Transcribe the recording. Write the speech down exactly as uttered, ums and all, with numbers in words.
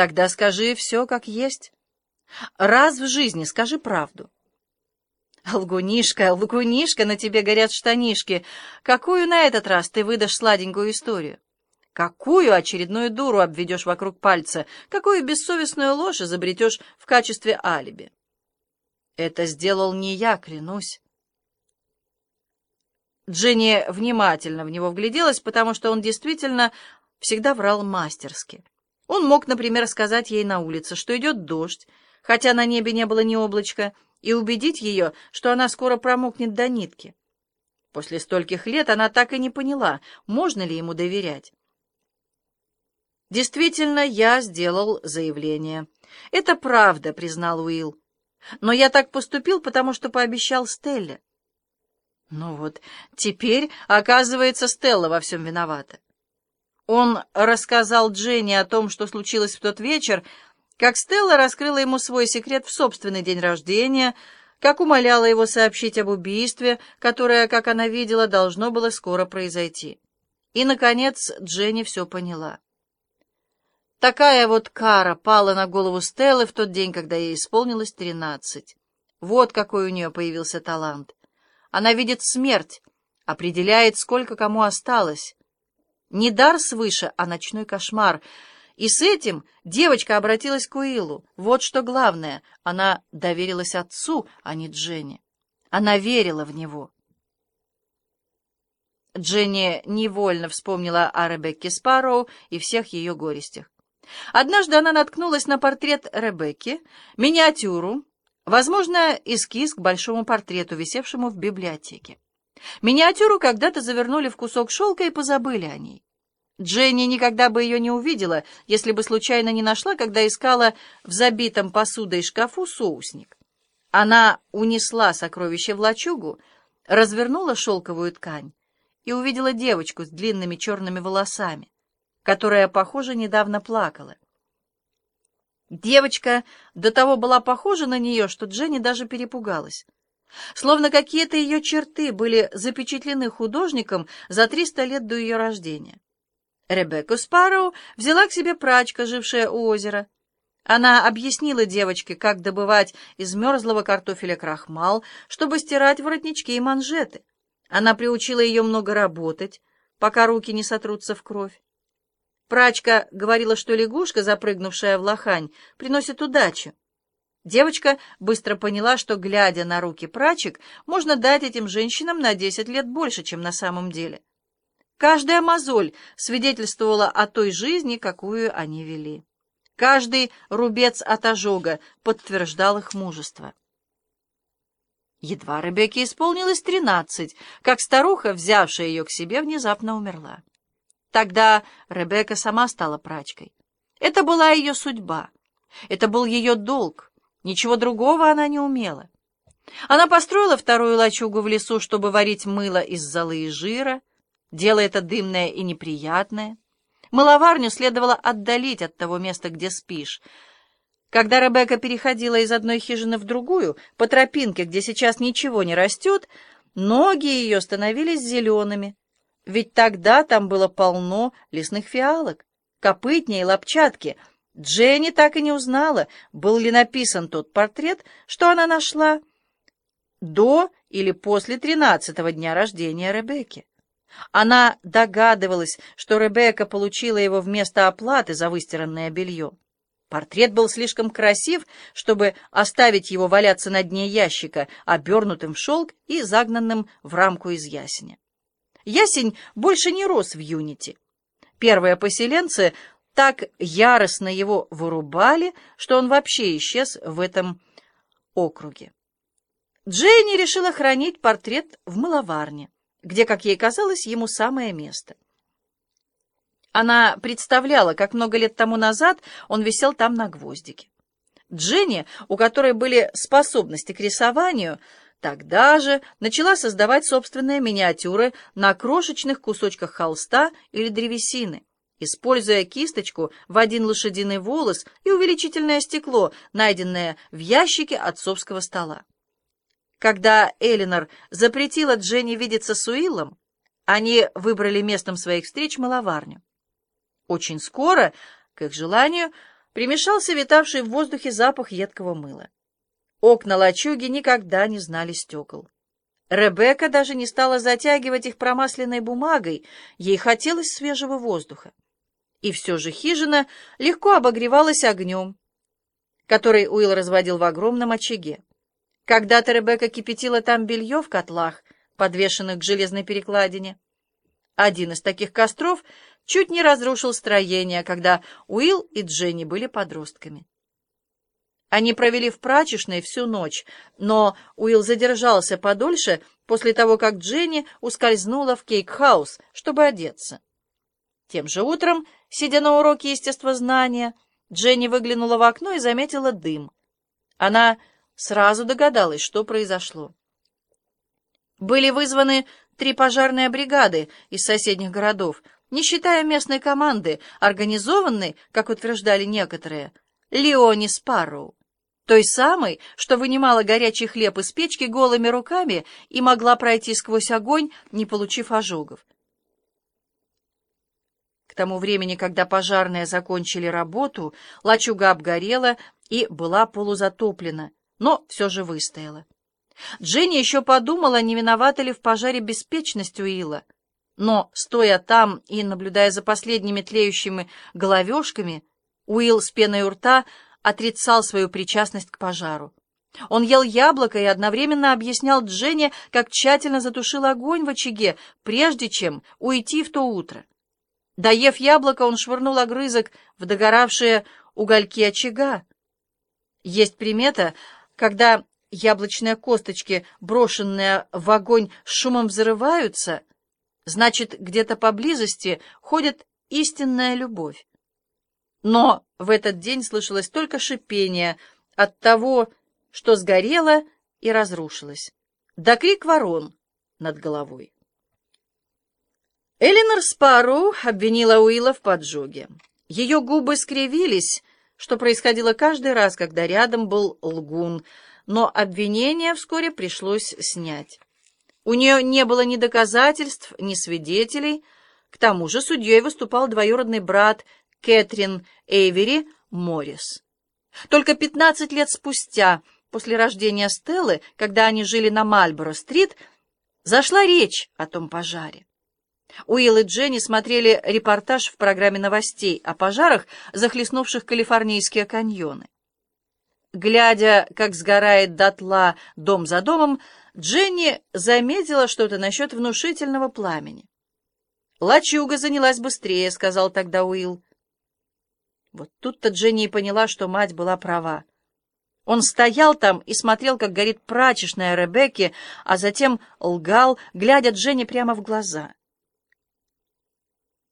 Тогда скажи все как есть. Раз в жизни скажи правду. Лгунишка, лгунишка, на тебе горят штанишки. Какую на этот раз ты выдашь сладенькую историю? Какую очередную дуру обведешь вокруг пальца? Какую бессовестную ложь изобретешь в качестве алиби? Это сделал не я, клянусь. Дженни внимательно в него вгляделась, потому что он действительно всегда врал мастерски. Он мог, например, сказать ей на улице, что идет дождь, хотя на небе не было ни облачка, и убедить ее, что она скоро промокнет до нитки. После стольких лет она так и не поняла, можно ли ему доверять. «Действительно, я сделал заявление. Это правда», — признал Уилл. «Но я так поступил, потому что пообещал Стелле». Ну вот, теперь, оказывается, Стелла во всем виновата. Он рассказал Дженни о том, что случилось в тот вечер, как Стелла раскрыла ему свой секрет в собственный день рождения, как умоляла его сообщить об убийстве, которое, как она видела, должно было скоро произойти. И, наконец, Дженни все поняла. Такая вот кара пала на голову Стеллы в тот день, когда ей исполнилось тринадцать. Вот какой у нее появился талант. Она видит смерть, определяет, сколько кому осталось. Не дар свыше, а ночной кошмар. И с этим девочка обратилась к Уиллу. Вот что главное. Она доверилась отцу, а не Дженни. Она верила в него. Дженни невольно вспомнила о Ребекке Спарроу и всех ее горестях. Однажды она наткнулась на портрет Ребекки, миниатюру, возможно, эскиз к большому портрету, висевшему в библиотеке. Миниатюру когда-то завернули в кусок шелка и позабыли о ней. Дженни никогда бы ее не увидела, если бы случайно не нашла, когда искала в забитом посудой шкафу соусник. Она унесла сокровище в лачугу, развернула шелковую ткань и увидела девочку с длинными черными волосами, которая, похоже, недавно плакала. Девочка до того была похожа на нее, что Дженни даже перепугалась. Словно какие-то ее черты были запечатлены художником за триста лет до ее рождения. Ребекку Спарроу взяла к себе прачка, жившая у озера. Она объяснила девочке, как добывать из мерзлого картофеля крахмал, чтобы стирать воротнички и манжеты. Она приучила ее много работать, пока руки не сотрутся в кровь. Прачка говорила, что лягушка, запрыгнувшая в лохань, приносит удачу. Девочка быстро поняла, что, глядя на руки прачек, можно дать этим женщинам на десять лет больше, чем на самом деле. Каждая мозоль свидетельствовала о той жизни, какую они вели. Каждый рубец от ожога подтверждал их мужество. Едва Ребекке исполнилось тринадцать, как старуха, взявшая ее к себе, внезапно умерла. Тогда Ребекка сама стала прачкой. Это была ее судьба. Это был ее долг. Ничего другого она не умела. Она построила вторую лачугу в лесу, чтобы варить мыло из золы и жира. Дело это дымное и неприятное. Мыловарню следовало отдалить от того места, где спишь. Когда Ребекка переходила из одной хижины в другую, по тропинке, где сейчас ничего не растет, ноги ее становились зелеными. Ведь тогда там было полно лесных фиалок, копытни и лапчатки. Дженни так и не узнала, был ли написан тот портрет, что она нашла до или после тринадцатого дня рождения Ребекки. Она догадывалась, что Ребекка получила его вместо оплаты за выстиранное белье. Портрет был слишком красив, чтобы оставить его валяться на дне ящика, обернутым в шелк и загнанным в рамку из ясеня. Ясень больше не рос в Юнити. Первые поселенцы так яростно его вырубали, что он вообще исчез в этом округе. Дженни решила хранить портрет в мыловарне, где, как ей казалось, ему самое место. Она представляла, как много лет тому назад он висел там на гвоздике. Дженни, у которой были способности к рисованию, тогда же начала создавать собственные миниатюры на крошечных кусочках холста или древесины, используя кисточку в один лошадиный волос и увеличительное стекло, найденное в ящике отцовского стола. Когда Элинор запретила Дженни видеться с Уиллом, они выбрали местом своих встреч мыловарню. Очень скоро, к их желанию, примешался витавший в воздухе запах едкого мыла. Окна лачуги никогда не знали стекол. Ребекка даже не стала затягивать их промасленной бумагой, ей хотелось свежего воздуха. И все же хижина легко обогревалась огнем, который Уилл разводил в огромном очаге. Когда-то Ребекка кипятила там белье в котлах, подвешенных к железной перекладине. Один из таких костров чуть не разрушил строение, когда Уилл и Дженни были подростками. Они провели в прачечной всю ночь, но Уилл задержался подольше после того, как Дженни ускользнула в Кейк-хаус, чтобы одеться. Тем же утром, сидя на уроке естествознания, Дженни выглянула в окно и заметила дым. Она сразу догадалась, что произошло. Были вызваны три пожарные бригады из соседних городов, не считая местной команды, организованной, как утверждали некоторые, Леони Спарроу, той самой, что вынимала горячий хлеб из печки голыми руками и могла пройти сквозь огонь, не получив ожогов. К тому времени, когда пожарные закончили работу, лачуга обгорела и была полузатоплена, но все же выстояла. Дженни еще подумала, не виновата ли в пожаре беспечность Уилла, но, стоя там и наблюдая за последними тлеющими головешками, Уилл с пеной у рта отрицал свою причастность к пожару. Он ел яблоко и одновременно объяснял Дженни, как тщательно затушил огонь в очаге, прежде чем уйти в то утро. Доев яблоко, он швырнул огрызок в догоравшие угольки очага. Есть примета, когда яблочные косточки, брошенные в огонь, с шумом взрываются, значит, где-то поблизости ходит истинная любовь. Но в этот день слышалось только шипение от того, что сгорело и разрушилось, да крик ворон над головой. Эленор Спарроу обвинила Уилла в поджоге. Ее губы скривились, что происходило каждый раз, когда рядом был лгун, но обвинение вскоре пришлось снять. У нее не было ни доказательств, ни свидетелей. К тому же судьей выступал двоюродный брат Кэтрин Эйвери Моррис. Только пятнадцать лет спустя, после рождения Стеллы, когда они жили на Мальборо-стрит, зашла речь о том пожаре. Уилл и Дженни смотрели репортаж в программе новостей о пожарах, захлестнувших калифорнийские каньоны. Глядя, как сгорает дотла дом за домом, Дженни заметила что-то насчет внушительного пламени. «Лачуга занялась быстрее», — сказал тогда Уилл. Вот тут-то Дженни и поняла, что мать была права. Он стоял там и смотрел, как горит прачечная Ребекки, а затем лгал, глядя Дженни прямо в глаза.